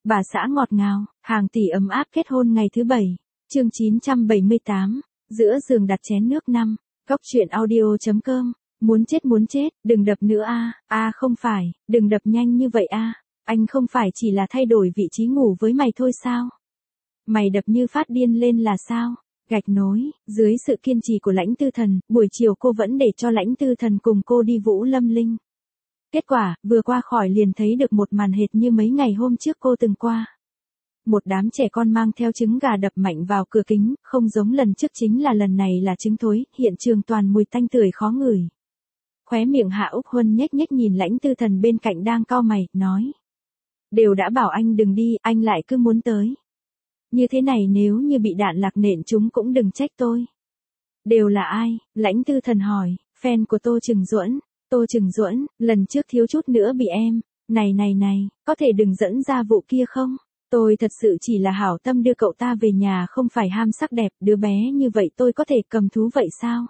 Bà xã ngọt ngào, hàng tỷ ấm áp kết hôn ngày thứ 7. Chương 978. Giữa giường đặt chén nước 5. Góc truyện audio.com. Muốn chết, đừng đập nữa a. Không phải, đừng đập nhanh như vậy a. Anh không phải chỉ là thay đổi vị trí ngủ với mày thôi sao? Mày đập như phát điên lên là sao? Gạch nối, dưới sự kiên trì của Lãnh Tư Thần, buổi chiều cô vẫn để cho Lãnh Tư Thần cùng cô đi Vũ Lâm Linh. Kết quả, vừa qua khỏi liền thấy được một màn hệt như mấy ngày hôm trước cô từng qua. Một đám trẻ con mang theo trứng gà đập mạnh vào cửa kính, không giống lần trước, chính là lần này là trứng thối, hiện trường toàn mùi tanh tưởi khó ngửi. Khóe miệng Hạ Úc Huân nhếch nhếch nhìn Lãnh Tư Thần bên cạnh đang cau mày, nói. Đều đã bảo anh đừng đi, anh lại cứ muốn tới. Như thế này nếu như bị đạn lạc nện chúng cũng đừng trách tôi. Đều là ai? Lãnh Tư Thần hỏi. Fan của Tô Trừng Duẫn. Tô Trừng Duẫn, lần trước thiếu chút nữa bị em. Này, có thể đừng dẫn ra vụ kia không? Tôi thật sự chỉ là hảo tâm đưa cậu ta về nhà, không phải ham sắc đẹp, đứa bé như vậy tôi có thể cầm thú vậy sao?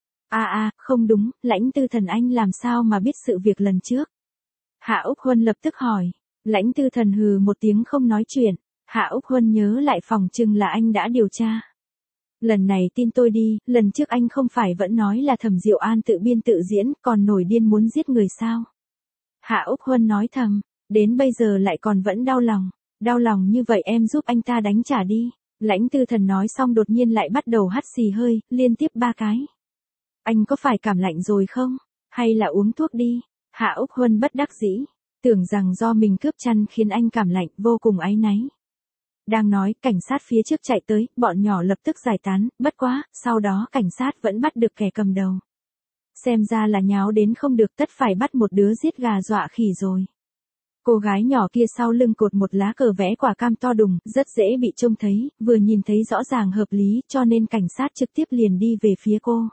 Không đúng, Lãnh Tư Thần anh làm sao mà biết sự việc lần trước? Hạ Úc Huân lập tức hỏi. Lãnh Tư Thần hừ một tiếng không nói chuyện. Hạ Úc Huân nhớ lại, phòng chừng là anh đã điều tra. Lần này tin tôi đi, lần trước anh không phải vẫn nói là Thẩm Diệu An tự biên tự diễn, còn nổi điên muốn giết người sao? Hạ Úc Huân nói thầm, đến bây giờ lại còn vẫn đau lòng như vậy em giúp anh ta đánh trả đi. Lãnh Tư Thần nói xong đột nhiên lại bắt đầu hắt xì hơi, liên tiếp 3 cái. Anh có phải cảm lạnh rồi không? Hay là uống thuốc đi? Hạ Úc Huân bất đắc dĩ, tưởng rằng do mình cướp chăn khiến anh cảm lạnh, vô cùng áy náy. Đang nói, cảnh sát phía trước chạy tới, bọn nhỏ lập tức giải tán, bất quá, sau đó cảnh sát vẫn bắt được kẻ cầm đầu. Xem ra là nháo đến không được, tất phải bắt một đứa giết gà dọa khỉ rồi. Cô gái nhỏ kia sau lưng cột một lá cờ vẽ quả cam to đùng, rất dễ bị trông thấy, vừa nhìn thấy rõ ràng hợp lý, cho nên cảnh sát trực tiếp liền đi về phía cô.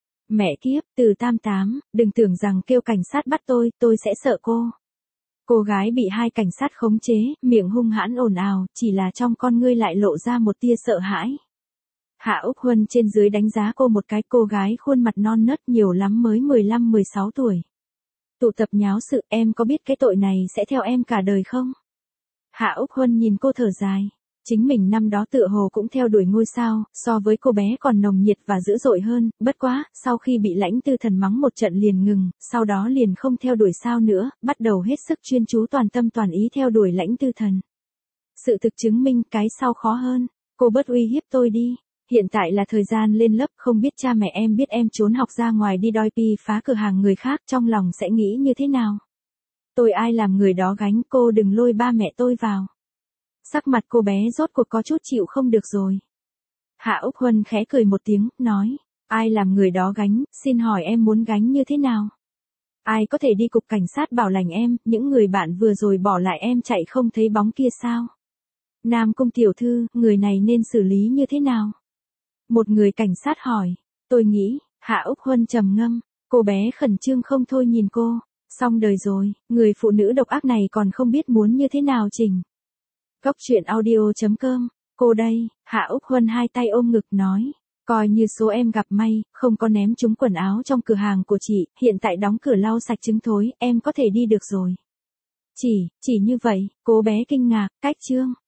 Mẹ kiếp, từ 88, đừng tưởng rằng kêu cảnh sát bắt tôi sẽ sợ cô. Cô gái bị hai cảnh sát khống chế, miệng hung hãn ồn ào, chỉ là trong con ngươi lại lộ ra một tia sợ hãi. Hạ Úc Huân trên dưới đánh giá cô một cái, cô gái khuôn mặt non nớt, nhiều lắm mới 15-16 tuổi. Tụ tập nháo sự, em có biết cái tội này sẽ theo em cả đời không? Hạ Úc Huân nhìn cô thở dài. Chính mình năm đó tựa hồ cũng theo đuổi ngôi sao, so với cô bé còn nồng nhiệt và dữ dội hơn, bất quá, sau khi bị Lãnh Tư Thần mắng một trận liền ngừng, sau đó liền không theo đuổi sao nữa, bắt đầu hết sức chuyên chú toàn tâm toàn ý theo đuổi Lãnh Tư Thần. Sự thực chứng minh cái sau khó hơn, cô bớt uy hiếp tôi đi. Hiện tại là thời gian lên lớp, không biết cha mẹ em biết em trốn học ra ngoài đi đòi pi phá cửa hàng người khác, trong lòng sẽ nghĩ như thế nào? Tôi ai làm người đó gánh, cô đừng lôi ba mẹ tôi vào. Sắc mặt cô bé rốt cuộc có chút chịu không được rồi. Hạ Úc Huân khẽ cười một tiếng, nói, ai làm người đó gánh, xin hỏi em muốn gánh như thế nào? Ai có thể đi cục cảnh sát bảo lãnh em, những người bạn vừa rồi bỏ lại em chạy không thấy bóng kia sao? Nam Cung tiểu thư, người này nên xử lý như thế nào? Một người cảnh sát hỏi. Tôi nghĩ, Hạ Úc Huân trầm ngâm, cô bé khẩn trương không thôi nhìn cô. Xong đời rồi, người phụ nữ độc ác này còn không biết muốn như thế nào chỉnh. Góc truyện audio.com. Cô đây, Hạ Úc Huân hai tay ôm ngực nói. Coi như số em gặp may, không có ném trúng quần áo trong cửa hàng của chị, hiện tại đóng cửa lau sạch trứng thối, em có thể đi được rồi. Chỉ như vậy, cô bé kinh ngạc, cách chương.